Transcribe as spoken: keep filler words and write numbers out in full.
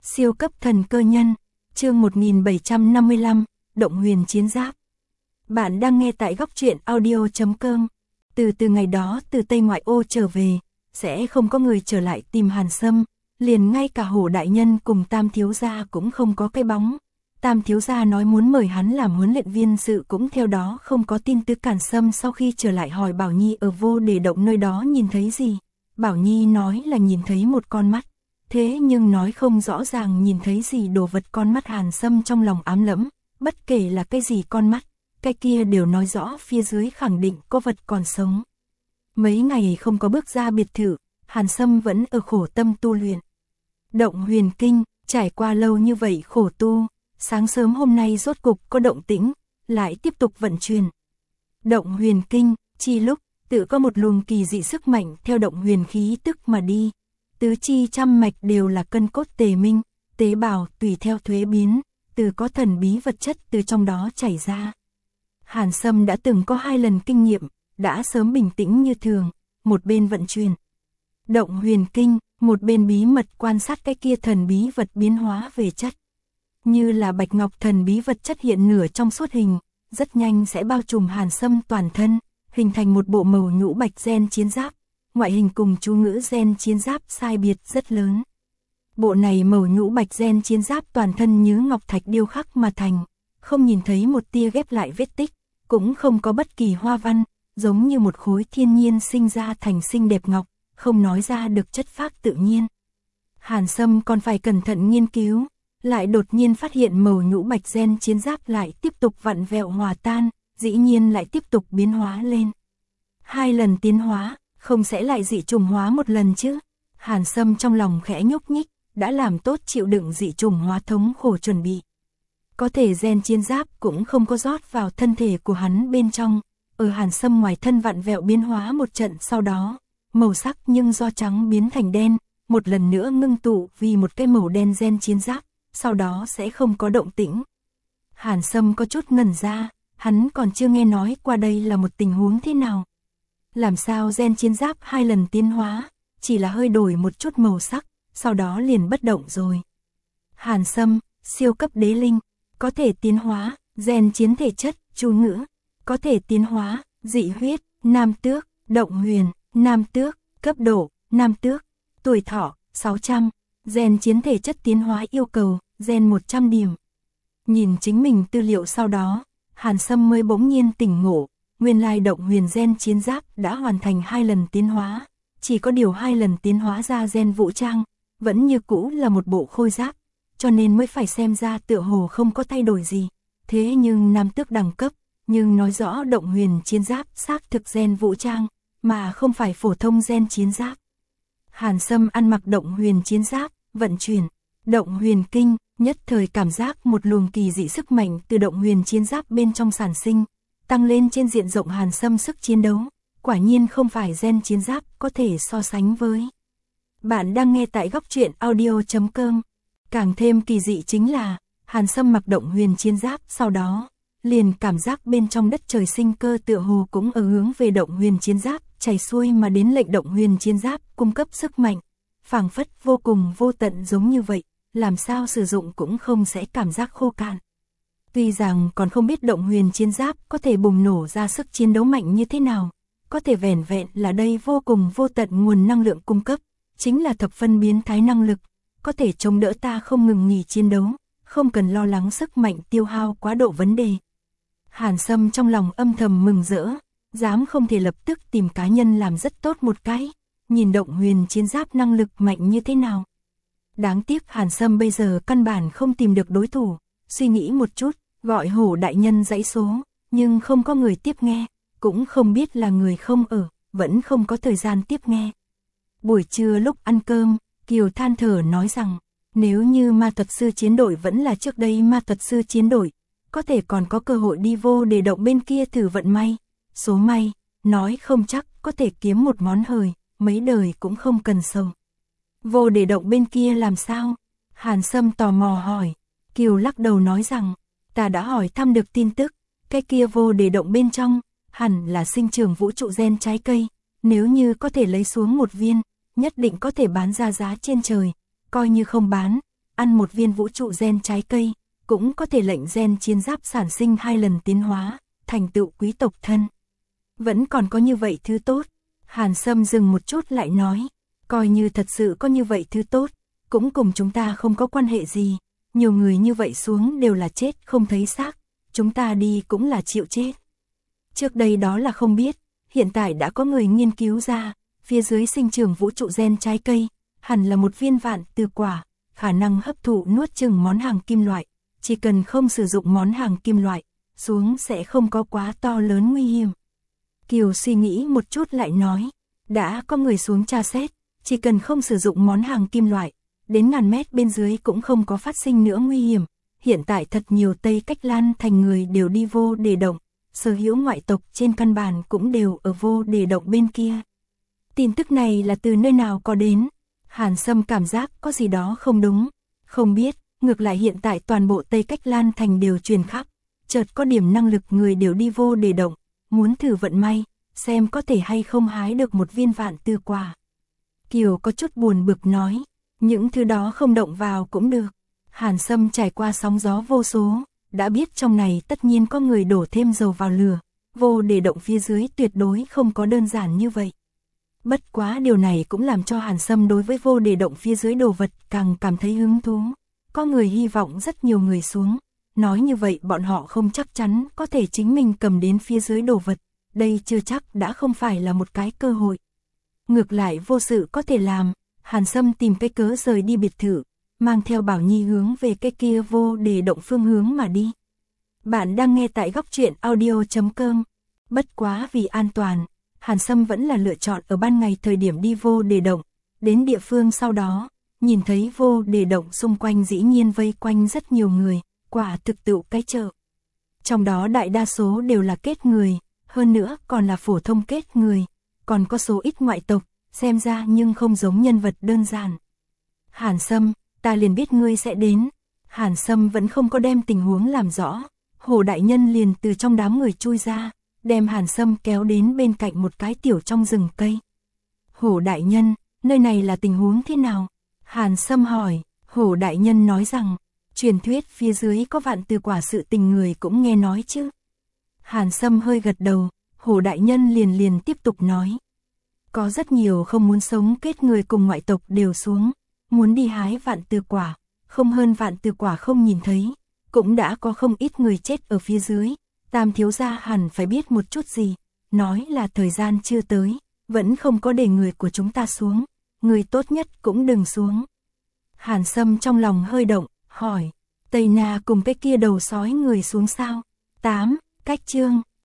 Siêu cấp thần cơ nhân, chương một nghìn bảy trăm năm mươi lăm, Động Huyền Chiến Giáp. Bạn đang nghe tại góc truyện audio chấm com. Từ từ ngày đó từ Tây Ngoại ô trở về, sẽ không có người trở lại tìm Hàn Sâm, liền ngay cả Hổ đại nhân cùng Tam thiếu gia cũng không có cái bóng. Tam thiếu gia nói muốn mời hắn làm huấn luyện viên sự cũng theo đó không có tin tức. Càn Sâm sau khi trở lại hỏi Bảo Nhi ở Vô Đề Động nơi đó nhìn thấy gì. Bảo Nhi nói là nhìn thấy một con mắt, thế nhưng nói không rõ ràng nhìn thấy gì đồ vật. Con mắt Hàn Sâm trong lòng ám lẫm, bất kể là cái gì con mắt, cái kia đều nói rõ phía dưới khẳng định có vật còn sống. Mấy ngày không có bước ra biệt thự, Hàn Sâm vẫn ở khổ tâm tu luyện. Động Huyền Kinh, trải qua lâu như vậy khổ tu, sáng sớm hôm nay rốt cục có động tĩnh, lại tiếp tục vận chuyển. Động Huyền Kinh, chi lúc, tự có một luồng kỳ dị sức mạnh theo động huyền khí tức mà đi. Tứ chi trăm mạch đều là cân cốt tề minh, tế bào tùy theo thuế biến, từ có thần bí vật chất từ trong đó chảy ra. Hàn Sâm đã từng có hai lần kinh nghiệm, đã sớm bình tĩnh như thường, một bên vận chuyển Động Huyền Kinh, một bên bí mật quan sát cái kia thần bí vật biến hóa về chất. Như là bạch ngọc thần bí vật chất hiện nửa trong suốt hình, rất nhanh sẽ bao trùm Hàn Sâm toàn thân, hình thành một bộ màu nhũ bạch gen chiến giáp. Ngoại hình cùng chú ngữ gen chiến giáp sai biệt rất lớn. Bộ này màu nhũ bạch gen chiến giáp toàn thân như ngọc thạch điêu khắc mà thành, không nhìn thấy một tia ghép lại vết tích, cũng không có bất kỳ hoa văn, giống như một khối thiên nhiên sinh ra thành xinh đẹp ngọc, không nói ra được chất phác tự nhiên. Hàn Sâm còn phải cẩn thận nghiên cứu, lại đột nhiên phát hiện màu nhũ bạch gen chiến giáp lại tiếp tục vặn vẹo hòa tan, dĩ nhiên lại tiếp tục biến hóa lên. Hai lần tiến hóa, không sẽ lại dị trùng hóa một lần chứ? Hàn Sâm trong lòng khẽ nhúc nhích, đã làm tốt chịu đựng dị trùng hóa thống khổ chuẩn bị. Có thể gen chiến giáp cũng không có rót vào thân thể của hắn bên trong, ở Hàn Sâm ngoài thân vặn vẹo biến hóa một trận sau đó, màu sắc nhưng do trắng biến thành đen, một lần nữa ngưng tụ vì một cái màu đen gen chiến giáp, sau đó sẽ không có động tĩnh. Hàn Sâm có chút ngẩn ra, hắn còn chưa nghe nói qua đây là một tình huống thế nào. Làm sao gen chiến giáp hai lần tiến hóa, chỉ là hơi đổi một chút màu sắc, sau đó liền bất động rồi. Hàn Sâm, siêu cấp đế linh, có thể tiến hóa, gen chiến thể chất, chú ngữ, có thể tiến hóa, dị huyết, nam tước, động huyền, nam tước, cấp độ, nam tước, tuổi thọ, sáu trăm, gen chiến thể chất tiến hóa yêu cầu, gen một trăm điểm. Nhìn chính mình tư liệu sau đó, Hàn Sâm mới bỗng nhiên tỉnh ngộ. Nguyên lai động huyền gen chiến giáp đã hoàn thành hai lần tiến hóa, chỉ có điều hai lần tiến hóa ra gen vũ trang, vẫn như cũ là một bộ khôi giáp, cho nên mới phải xem ra tựa hồ không có thay đổi gì. Thế nhưng nam tước đẳng cấp, nhưng nói rõ động huyền chiến giáp xác thực gen vũ trang, mà không phải phổ thông gen chiến giáp. Hàn Sâm ăn mặc động huyền chiến giáp, vận chuyển Động Huyền Kinh, nhất thời cảm giác một luồng kỳ dị sức mạnh từ động huyền chiến giáp bên trong sản sinh, tăng lên trên diện rộng. Hàn Sâm sức chiến đấu, quả nhiên không phải gen chiến giáp có thể so sánh với. Bạn đang nghe tại góc truyện audio chấm com. Càng thêm kỳ dị chính là, Hàn Sâm mặc động huyền chiến giáp sau đó, liền cảm giác bên trong đất trời sinh cơ tựa hồ cũng ở hướng về động huyền chiến giáp, chảy xuôi mà đến lệnh động huyền chiến giáp cung cấp sức mạnh, phảng phất vô cùng vô tận giống như vậy, làm sao sử dụng cũng không sẽ cảm giác khô cạn. Tuy rằng còn không biết động huyền chiến giáp có thể bùng nổ ra sức chiến đấu mạnh như thế nào, có thể vẻn vẹn là đây vô cùng vô tận nguồn năng lượng cung cấp, chính là thập phân biến thái năng lực, có thể chống đỡ ta không ngừng nghỉ chiến đấu, không cần lo lắng sức mạnh tiêu hao quá độ vấn đề. Hàn Sâm trong lòng âm thầm mừng rỡ, dám không thể lập tức tìm cá nhân làm rất tốt một cái, nhìn động huyền chiến giáp năng lực mạnh như thế nào. Đáng tiếc Hàn Sâm bây giờ căn bản không tìm được đối thủ, suy nghĩ một chút, gọi Hổ đại nhân dãy số, nhưng không có người tiếp nghe, cũng không biết là người không ở, vẫn không có thời gian tiếp nghe. Buổi trưa lúc ăn cơm, Kiều than thở nói rằng, nếu như ma thuật sư chiến đội vẫn là trước đây ma thuật sư chiến đội, có thể còn có cơ hội đi Vô Đề Động bên kia thử vận may, số may, nói không chắc có thể kiếm một món hời, mấy đời cũng không cần sầu. Vô Đề Động bên kia làm sao? Hàn Sâm tò mò hỏi. Kiều lắc đầu nói rằng, ta đã hỏi thăm được tin tức, cái kia Vô Đề Động bên trong, hẳn là sinh trưởng vũ trụ gen trái cây, nếu như có thể lấy xuống một viên, nhất định có thể bán ra giá trên trời, coi như không bán, ăn một viên vũ trụ gen trái cây, cũng có thể lệnh gen chiến giáp sản sinh hai lần tiến hóa, thành tựu quý tộc thân. Vẫn còn có như vậy thứ tốt. Hàn Sâm dừng một chút lại nói, coi như thật sự có như vậy thứ tốt, cũng cùng chúng ta không có quan hệ gì, nhiều người như vậy xuống đều là chết không thấy xác, chúng ta đi cũng là chịu chết. Trước đây đó là không biết, hiện tại đã có người nghiên cứu ra, phía dưới sinh trưởng vũ trụ gen trái cây, hẳn là một viên vạn tư quả, khả năng hấp thụ nuốt chừng món hàng kim loại, chỉ cần không sử dụng món hàng kim loại, xuống sẽ không có quá to lớn nguy hiểm. Kiều suy nghĩ một chút lại nói, đã có người xuống tra xét, chỉ cần không sử dụng món hàng kim loại, đến ngàn mét bên dưới cũng không có phát sinh nữa nguy hiểm. Hiện tại thật nhiều Tây Cách Lan thành người đều đi vô đề động, sở hữu ngoại tộc trên căn bản cũng đều ở vô đề động bên kia. Tin tức này là từ nơi nào có đến? Hàn Sâm cảm giác có gì đó không đúng, không biết, ngược lại hiện tại toàn bộ Tây Cách Lan thành đều truyền khắp, chợt có điểm năng lực người đều đi vô đề động, muốn thử vận may, xem có thể hay không hái được một viên vạn tư quả. Kiều có chút buồn bực nói, những thứ đó không động vào cũng được. Hàn Sâm trải qua sóng gió vô số, đã biết trong này tất nhiên có người đổ thêm dầu vào lửa, vô đề động phía dưới tuyệt đối không có đơn giản như vậy. Bất quá điều này cũng làm cho Hàn Sâm đối với vô đề động phía dưới đồ vật càng cảm thấy hứng thú. Có người hy vọng rất nhiều người xuống, nói như vậy bọn họ không chắc chắn có thể chính mình cầm đến phía dưới đồ vật, đây chưa chắc đã không phải là một cái cơ hội. Ngược lại vô sự có thể làm, Hàn Sâm tìm cái cớ rời đi biệt thự, mang theo Bảo Nhi hướng về cái kia vô đề động phương hướng mà đi. Bạn đang nghe tại góc truyện audio chấm com. Bất quá vì an toàn, Hàn Sâm vẫn là lựa chọn ở ban ngày thời điểm đi vô đề động. Đến địa phương sau đó, nhìn thấy vô đề động xung quanh dĩ nhiên vây quanh rất nhiều người, quả thực tựu cái chợ. Trong đó đại đa số đều là kết người, hơn nữa còn là phổ thông kết người, còn có số ít ngoại tộc, xem ra nhưng không giống nhân vật đơn giản. Hàn Sâm, ta liền biết ngươi sẽ đến. Hàn Sâm vẫn không có đem tình huống làm rõ, Hồ đại nhân liền từ trong đám người chui ra, đem Hàn Sâm kéo đến bên cạnh một cái tiểu trong rừng cây. Hồ đại nhân, nơi này là tình huống thế nào? Hàn Sâm hỏi. Hồ đại nhân nói rằng, truyền thuyết phía dưới có vạn tư quả sự tình người cũng nghe nói chứ. Hàn Sâm hơi gật đầu, Hồ đại nhân liền liền tiếp tục nói. Có rất nhiều không muốn sống kết người cùng ngoại tộc đều xuống, muốn đi hái vạn tư quả, không hơn vạn tư quả không nhìn thấy, cũng đã có không ít người chết ở phía dưới. Tam thiếu gia hẳn phải biết một chút gì, nói là thời gian chưa tới, vẫn không có để người của chúng ta xuống, người tốt nhất cũng đừng xuống. Hàn Sâm trong lòng hơi động, hỏi, Tây Na cùng cái kia đầu sói người xuống sao? tám. Cách chương